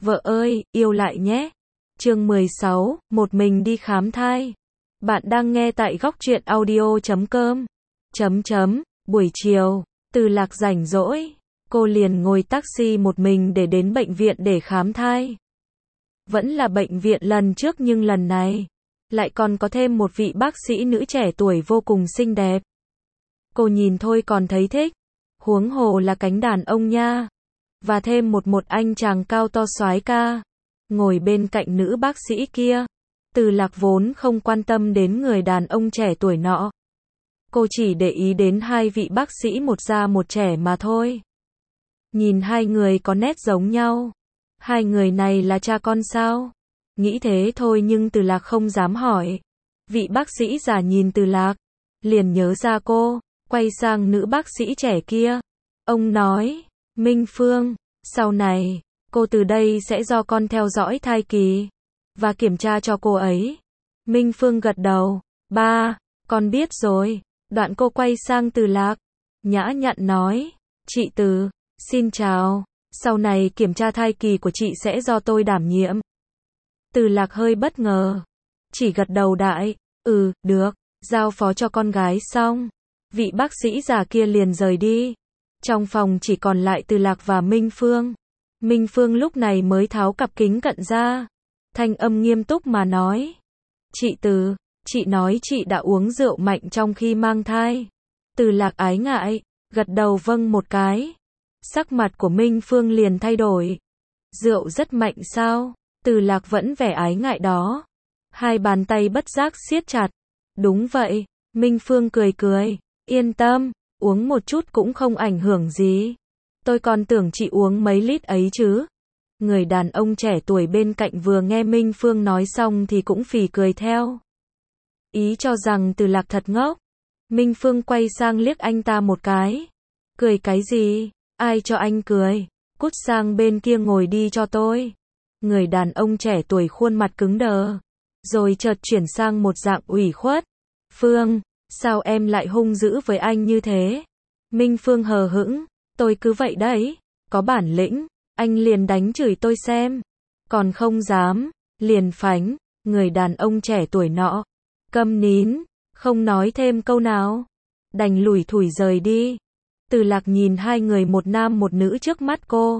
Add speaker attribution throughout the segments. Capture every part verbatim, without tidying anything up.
Speaker 1: Vợ ơi, yêu lại nhé. Chương mười sáu, một mình đi khám thai. Bạn đang nghe tại góc truyện audio chấm com. Chấm chấm, buổi chiều, Từ Lạc rảnh rỗi, cô liền ngồi taxi một mình để đến bệnh viện để khám thai. Vẫn là bệnh viện lần trước nhưng lần này, lại còn có thêm một vị bác sĩ nữ trẻ tuổi vô cùng xinh đẹp. Cô nhìn thôi còn thấy thích, huống hồ là cánh đàn ông nha. Và thêm một một anh chàng cao to soái ca, ngồi bên cạnh nữ bác sĩ kia. Từ Lạc vốn không quan tâm đến người đàn ông trẻ tuổi nọ. Cô chỉ để ý đến hai vị bác sĩ một già một trẻ mà thôi. Nhìn hai người có nét giống nhau. Hai người này là cha con sao? Nghĩ thế thôi nhưng Từ Lạc không dám hỏi. Vị bác sĩ già nhìn Từ Lạc, liền nhớ ra cô, quay sang nữ bác sĩ trẻ kia. Ông nói, Minh Phương, sau này, cô từ đây sẽ do con theo dõi thai kỳ, và kiểm tra cho cô ấy. Minh Phương gật đầu, ba, con biết rồi. Đoạn cô quay sang Từ Lạc, nhã nhặn nói, chị Từ, xin chào, sau này kiểm tra thai kỳ của chị sẽ do tôi đảm nhiệm. Từ Lạc hơi bất ngờ, chỉ gật đầu đại, ừ, được, giao phó cho con gái xong. Vị bác sĩ già kia liền rời đi. Trong phòng chỉ còn lại Từ Lạc và Minh Phương. Minh Phương lúc này mới tháo cặp kính cận ra. Thanh âm nghiêm túc mà nói. Chị Từ, chị nói chị đã uống rượu mạnh trong khi mang thai. Từ Lạc ái ngại, gật đầu vâng một cái. Sắc mặt của Minh Phương liền thay đổi. Rượu rất mạnh sao? Từ Lạc vẫn vẻ ái ngại đó. Hai bàn tay bất giác siết chặt. Đúng vậy, Minh Phương cười cười. Yên tâm, uống một chút cũng không ảnh hưởng gì. Tôi còn tưởng chị uống mấy lít ấy chứ. Người đàn ông trẻ tuổi bên cạnh vừa nghe Minh Phương nói xong thì cũng phì cười theo. Ý cho rằng Từ Lạc thật ngốc. Minh Phương quay sang liếc anh ta một cái. Cười cái gì? Ai cho anh cười? Cút sang bên kia ngồi đi cho tôi. Người đàn ông trẻ tuổi khuôn mặt cứng đờ, rồi chợt chuyển sang một dạng ủy khuất. Phương, sao em lại hung dữ với anh như thế? Minh Phương hờ hững, tôi cứ vậy đấy, có bản lĩnh, anh liền đánh chửi tôi xem. Còn không dám, liền phánh. Người đàn ông trẻ tuổi nọ câm nín, không nói thêm câu nào, đành lủi thủi rời đi. Từ Lạc nhìn hai người một nam một nữ trước mắt cô.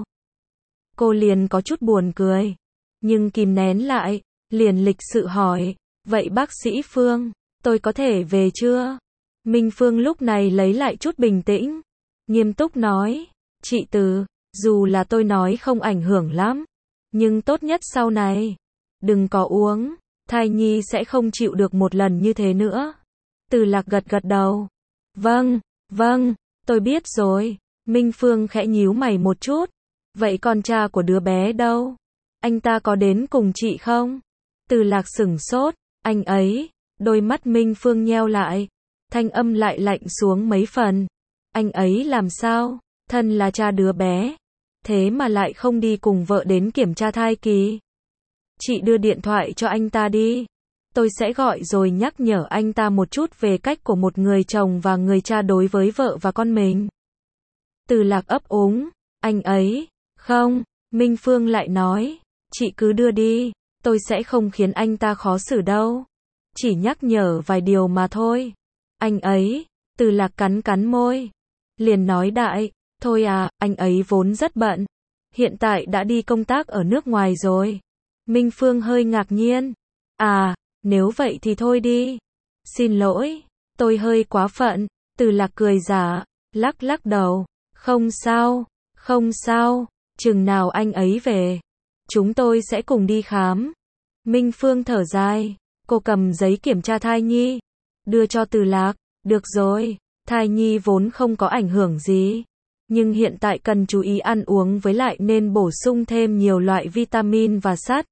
Speaker 1: Cô liền có chút buồn cười, nhưng kìm nén lại, liền lịch sự hỏi, vậy bác sĩ Phương, tôi có thể về chưa? Minh Phương lúc này lấy lại chút bình tĩnh, nghiêm túc nói, chị Từ, dù là tôi nói không ảnh hưởng lắm, nhưng tốt nhất sau này, đừng có uống, thai nhi sẽ không chịu được một lần như thế nữa. Từ Lạc gật gật đầu, vâng, vâng, tôi biết rồi. Minh Phương khẽ nhíu mày một chút, vậy con cha của đứa bé đâu? Anh ta có đến cùng chị không? Từ Lạc sửng sốt, anh ấy, đôi mắt Minh Phương nheo lại, thanh âm lại lạnh xuống mấy phần. Anh ấy làm sao? Thân là cha đứa bé, thế mà lại không đi cùng vợ đến kiểm tra thai kỳ. Chị đưa điện thoại cho anh ta đi. Tôi sẽ gọi rồi nhắc nhở anh ta một chút về cách của một người chồng và người cha đối với vợ và con mình. Từ Lạc ấp úng, anh ấy, không, Minh Phương lại nói, chị cứ đưa đi, tôi sẽ không khiến anh ta khó xử đâu. Chỉ nhắc nhở vài điều mà thôi. Anh ấy, Từ Lạc cắn cắn môi, liền nói đại, thôi à, anh ấy vốn rất bận, hiện tại đã đi công tác ở nước ngoài rồi. Minh Phương hơi ngạc nhiên, à, nếu vậy thì thôi đi. Xin lỗi, tôi hơi quá phận. Từ Lạc cười giả, lắc lắc đầu, không sao, không sao, chừng nào anh ấy về, chúng tôi sẽ cùng đi khám. Minh Phương thở dài, cô cầm giấy kiểm tra thai nhi, đưa cho Từ Lạc, được rồi, thai nhi vốn không có ảnh hưởng gì, nhưng hiện tại cần chú ý ăn uống với lại nên bổ sung thêm nhiều loại vitamin và sắt.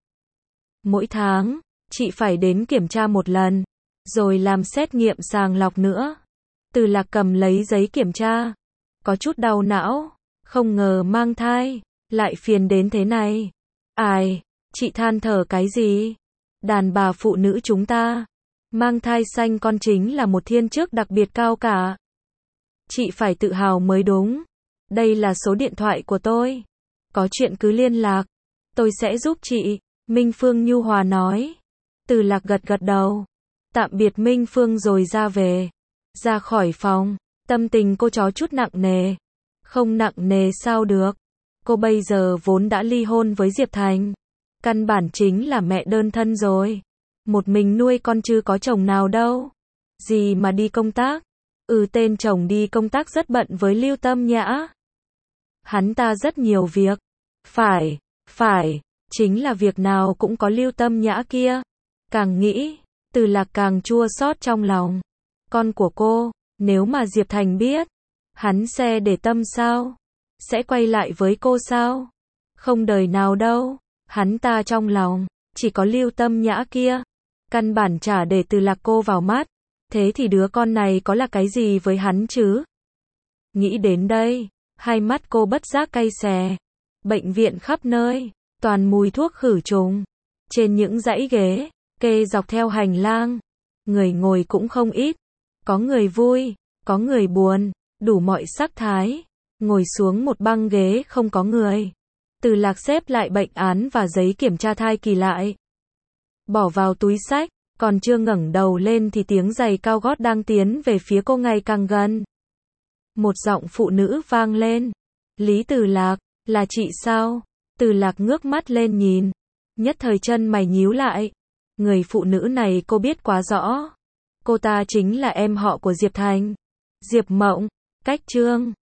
Speaker 1: Mỗi tháng, chị phải đến kiểm tra một lần, rồi làm xét nghiệm sàng lọc nữa. Từ Lạc cầm lấy giấy kiểm tra, có chút đau não, không ngờ mang thai, lại phiền đến thế này. Ai, chị than thở cái gì? Đàn bà phụ nữ chúng ta, mang thai sanh con chính là một thiên chức đặc biệt cao cả. Chị phải tự hào mới đúng. Đây là số điện thoại của tôi. Có chuyện cứ liên lạc. Tôi sẽ giúp chị, Minh Phương nhu hòa nói. Từ Lạc gật gật đầu. Tạm biệt Minh Phương rồi ra về. Ra khỏi phòng, tâm tình cô chó chút nặng nề. Không nặng nề sao được. Cô bây giờ vốn đã ly hôn với Diệp Thành. Căn bản chính là mẹ đơn thân rồi. Một mình nuôi con chứ có chồng nào đâu. Gì mà đi công tác. Ừ, tên chồng đi công tác rất bận với Lưu Tâm Nhã. Hắn ta rất nhiều việc. Phải, phải, chính là việc nào cũng có Lưu Tâm Nhã kia. Càng nghĩ, Từ Lạc càng chua xót trong lòng. Con của cô, nếu mà Diệp Thành biết, hắn sẽ để tâm sao? Sẽ quay lại với cô sao? Không đời nào đâu. Hắn ta trong lòng, chỉ có Lưu Tâm Nhã kia. Căn bản chả để Từ Lạc cô vào mắt. Thế thì đứa con này có là cái gì với hắn chứ? Nghĩ đến đây, hai mắt cô bất giác cay xè. Bệnh viện khắp nơi, toàn mùi thuốc khử trùng. Trên những dãy ghế, kê dọc theo hành lang, người ngồi cũng không ít. Có người vui, có người buồn, đủ mọi sắc thái. Ngồi xuống một băng ghế không có người. Từ Lạc xếp lại bệnh án và giấy kiểm tra thai kỳ lại. Bỏ vào túi xách, còn chưa ngẩng đầu lên thì tiếng giày cao gót đang tiến về phía cô ngày càng gần. Một giọng phụ nữ vang lên. Lý Từ Lạc, là chị sao? Từ Lạc ngước mắt lên nhìn. Nhất thời chân mày nhíu lại. Người phụ nữ này cô biết quá rõ. Cô ta chính là em họ của Diệp Thành. Diệp Mộng, cách Trương.